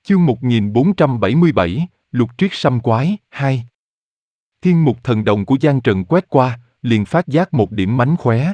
Chương 1477, Lục Triết Sâm Quái, 2. Thiên mục thần đồng của Giang Trần quét qua, liền phát giác một điểm mánh khóe.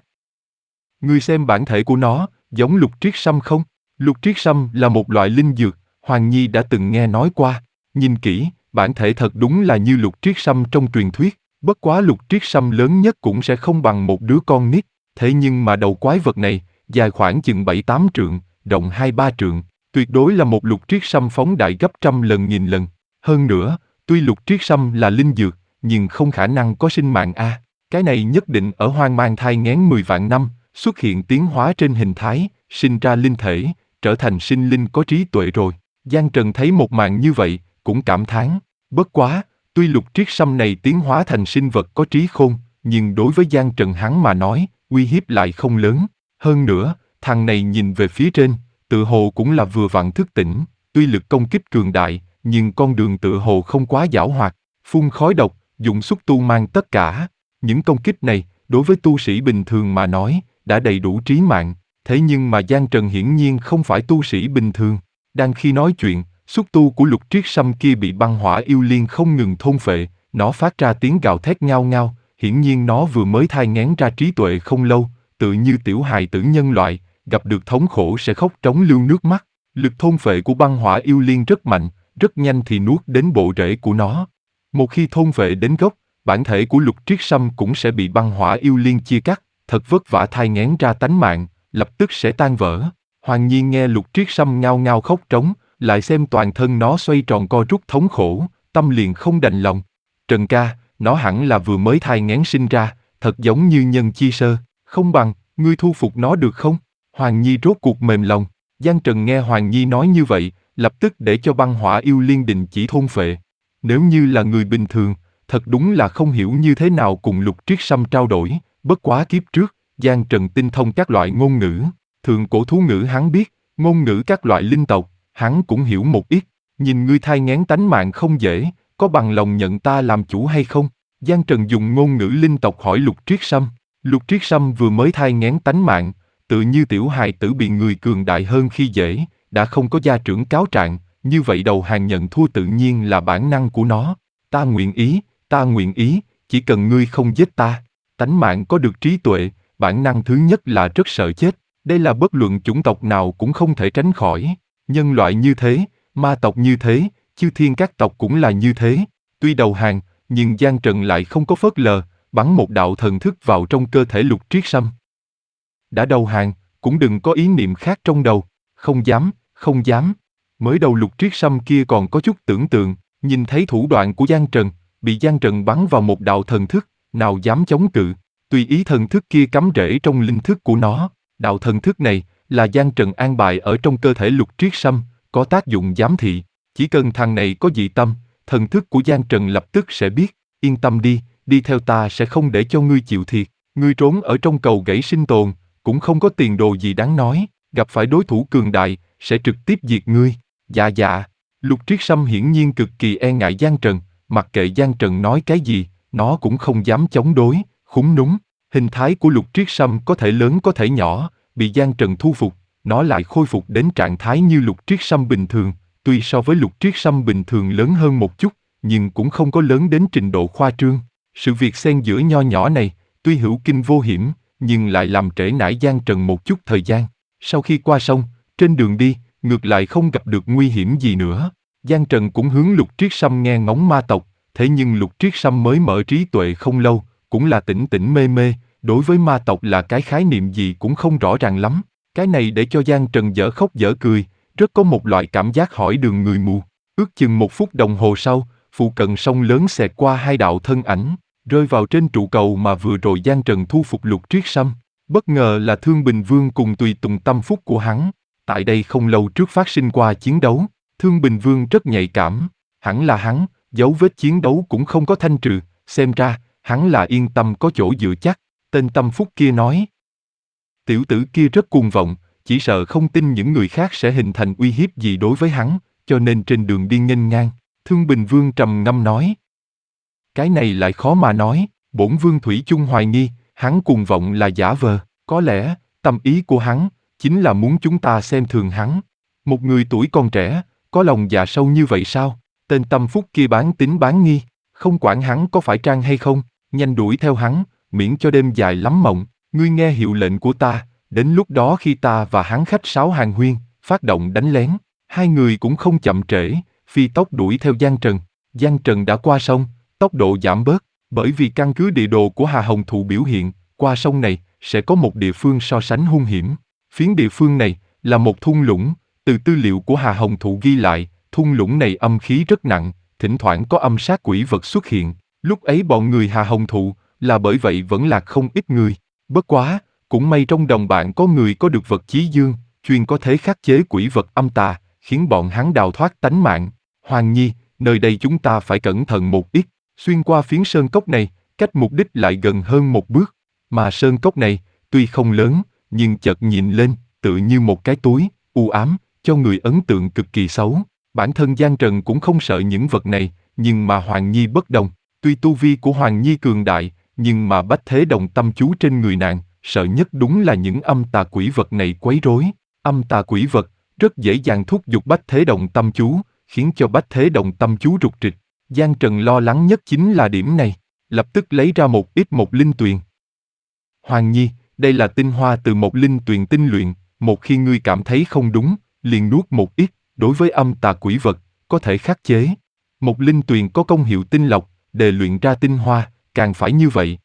Ngươi xem bản thể của nó, giống lục triết sâm không? Lục triết sâm là một loại linh dược, Hoàng Nhi đã từng nghe nói qua. Nhìn kỹ, bản thể thật đúng là như lục triết sâm trong truyền thuyết. Bất quá lục triết sâm lớn nhất cũng sẽ không bằng một đứa con nít. Thế nhưng mà đầu quái vật này, dài khoảng chừng 7-8 trượng, rộng 2-3 trượng. Tuyệt đối là một lục triết sâm phóng đại gấp trăm lần nghìn lần. Hơn nữa, tuy lục triết sâm là linh dược, nhưng không khả năng có sinh mạng a. Cái này nhất định ở hoang mang thai nghén 10 vạn năm, xuất hiện tiến hóa trên hình thái, sinh ra linh thể, trở thành sinh linh có trí tuệ rồi. Giang Trần thấy một màn như vậy, cũng cảm thán. Bất quá, tuy lục triết sâm này tiến hóa thành sinh vật có trí khôn, nhưng đối với Giang Trần hắn mà nói, uy hiếp lại không lớn. Hơn nữa, thằng này nhìn về phía trên, tự hồ cũng là vừa vặn thức tỉnh, tuy lực công kích cường đại, nhưng con đường tự hồ không quá giảo hoạt, phun khói độc, dùng xúc tu mang tất cả. Những công kích này, đối với tu sĩ bình thường mà nói, đã đầy đủ trí mạng. Thế nhưng mà Giang Trần hiển nhiên không phải tu sĩ bình thường. Đang khi nói chuyện, xúc tu của lục triết sâm kia bị băng hỏa yêu liên không ngừng thôn phệ, nó phát ra tiếng gào thét ngao ngao, hiển nhiên nó vừa mới thai nghén ra trí tuệ không lâu, tự như tiểu hài tử nhân loại, gặp được thống khổ sẽ khóc trống lưu nước mắt. Lực thôn phệ của băng hỏa yêu liên rất mạnh, rất nhanh thì nuốt đến bộ rễ của nó. Một khi thôn phệ đến gốc, bản thể của lục triết sâm cũng sẽ bị băng hỏa yêu liên chia cắt, thật vất vả thai nghén ra tánh mạng, lập tức sẽ tan vỡ. Hoàng Nhiên nghe lục triết sâm ngao ngao khóc trống, lại xem toàn thân nó xoay tròn co rút thống khổ, tâm liền không đành lòng. Trần ca, nó hẳn là vừa mới thai nghén sinh ra, thật giống như nhân chi sơ, không bằng, ngươi thu phục nó được không? Hoàng Nhi rốt cuộc mềm lòng. Giang Trần nghe Hoàng Nhi nói như vậy, lập tức để cho băng hỏa yêu liên đình chỉ thôn phệ. Nếu như là người bình thường, thật đúng là không hiểu như thế nào cùng lục triết sâm trao đổi. Bất quá kiếp trước, Giang Trần tinh thông các loại ngôn ngữ, thượng cổ thú ngữ hắn biết, ngôn ngữ các loại linh tộc, hắn cũng hiểu một ít. Nhìn ngươi thai nghén tánh mạng không dễ, có bằng lòng nhận ta làm chủ hay không? Giang Trần dùng ngôn ngữ linh tộc hỏi lục triết sâm. Lục triết sâm vừa mới thai nghén tánh mạng, tự như tiểu hài tử bị người cường đại hơn khi dễ, đã không có gia trưởng cáo trạng, như vậy đầu hàng nhận thua tự nhiên là bản năng của nó. Ta nguyện ý, chỉ cần ngươi không giết ta. Tánh mạng có được trí tuệ, bản năng thứ nhất là rất sợ chết. Đây là bất luận chủng tộc nào cũng không thể tránh khỏi. Nhân loại như thế, ma tộc như thế, chư thiên các tộc cũng là như thế. Tuy đầu hàng, nhưng Giang Trần lại không có phớt lờ, bắn một đạo thần thức vào trong cơ thể lục triết sâm. Đã đầu hàng, cũng đừng có ý niệm khác trong đầu. Không dám. Mới đầu lục triết sâm kia còn có chút tưởng tượng, nhìn thấy thủ đoạn của Giang Trần, bị Giang Trần bắn vào một đạo thần thức, nào dám chống cự. Tùy ý thần thức kia cắm rễ trong linh thức của nó. Đạo thần thức này là Giang Trần an bài ở trong cơ thể lục triết sâm, có tác dụng giám thị. Chỉ cần thằng này có dị tâm, thần thức của Giang Trần lập tức sẽ biết. Yên tâm đi theo ta sẽ không để cho ngươi chịu thiệt. Ngươi trốn ở trong cầu gãy sinh tồn, cũng không có tiền đồ gì đáng nói. Gặp phải đối thủ cường đại, sẽ trực tiếp diệt ngươi. Dạ. Lục triết sâm hiển nhiên cực kỳ e ngại Giang Trần, mặc kệ Giang Trần nói cái gì, nó cũng không dám chống đối, khúm núm. Hình thái của lục triết sâm có thể lớn có thể nhỏ, bị Giang Trần thu phục, nó lại khôi phục đến trạng thái như lục triết sâm bình thường. Tuy so với lục triết sâm bình thường lớn hơn một chút, nhưng cũng không có lớn đến trình độ khoa trương. Sự việc xen giữa nho nhỏ này, tuy hữu kinh vô hiểm, nhưng lại làm trễ nải Giang Trần một chút thời gian. Sau khi qua sông, trên đường đi, ngược lại không gặp được nguy hiểm gì nữa. Giang Trần cũng hướng lục triết sâm nghe ngóng ma tộc, thế nhưng lục triết sâm mới mở trí tuệ không lâu, cũng là tỉnh mê, đối với ma tộc là cái khái niệm gì cũng không rõ ràng lắm. Cái này để cho Giang Trần dở khóc dở cười, rất có một loại cảm giác hỏi đường người mù. Ước chừng 1 phút đồng hồ sau, phụ cận sông lớn xẹt qua 2 đạo thân ảnh, rơi vào trên trụ cầu mà vừa rồi Giang Trần thu phục lục triết sâm. Bất ngờ là Thương Bình Vương cùng tùy tùng tâm phúc của hắn. Tại đây không lâu trước phát sinh qua chiến đấu, Thương Bình Vương rất nhạy cảm. Hẳn là hắn, dấu vết chiến đấu cũng không có thanh trừ, xem ra, hắn là yên tâm có chỗ dựa chắc. Tên tâm phúc kia nói. Tiểu tử kia rất cuồng vọng, chỉ sợ không tin những người khác sẽ hình thành uy hiếp gì đối với hắn, cho nên trên đường đi nghênh ngang. Thương Bình Vương trầm ngâm nói. Cái này lại khó mà nói, bổn vương thủy chung hoài nghi, hắn cuồng vọng là giả vờ, có lẽ, tâm ý của hắn, chính là muốn chúng ta xem thường hắn. Một người tuổi còn trẻ, Có lòng dạ sâu như vậy sao? Tên tâm phúc kia bán tín bán nghi, không quản hắn có phải trang hay không, nhanh đuổi theo hắn, miễn cho đêm dài lắm mộng. Ngươi nghe hiệu lệnh của ta, đến lúc đó khi ta và hắn khách sáo hàn huyên, phát động đánh lén. Hai người cũng không chậm trễ, phi tốc đuổi theo Giang Trần. Giang Trần đã qua sông, tốc độ giảm bớt, bởi vì căn cứ địa đồ của Hà Hồng Thụ biểu hiện, qua sông này sẽ có một địa phương so sánh hung hiểm. Phiến địa phương này là một thung lũng, từ tư liệu của Hà Hồng Thụ ghi lại, thung lũng này âm khí rất nặng, thỉnh thoảng có âm sát quỷ vật xuất hiện. Lúc ấy bọn người Hà Hồng Thụ là bởi vậy vẫn lạc không ít người. Bất quá, cũng may trong đồng bạn có người có được vật chí dương, chuyên có thể khắc chế quỷ vật âm tà, khiến bọn hắn đào thoát tánh mạng. Hoàng Nhi, nơi đây chúng ta phải cẩn thận một ít, xuyên qua phiến sơn cốc này, cách mục đích lại gần hơn một bước. Mà sơn cốc này, tuy không lớn, nhưng chợt nhìn lên, tựa như một cái túi, u ám, cho người ấn tượng cực kỳ xấu. Bản thân Giang Trần cũng không sợ những vật này, nhưng mà Hoàng Nhi bất đồng. Tuy tu vi của Hoàng Nhi cường đại, nhưng mà bách thế đồng tâm chú trên người nàng, sợ nhất đúng là những âm tà quỷ vật này quấy rối. Âm tà quỷ vật rất dễ dàng thúc giục bách thế đồng tâm chú, khiến cho bách thế đồng tâm chú rục rịch. Giang Trần lo lắng nhất chính là điểm này, lập tức lấy ra một linh tuyền. Hoàng Nhi, đây là tinh hoa từ một linh tuyền tinh luyện, một khi ngươi cảm thấy không đúng, liền nuốt một ít, đối với âm tà quỷ vật, có thể khắc chế. Một linh tuyền có công hiệu tinh lọc, để luyện ra tinh hoa, càng phải như vậy,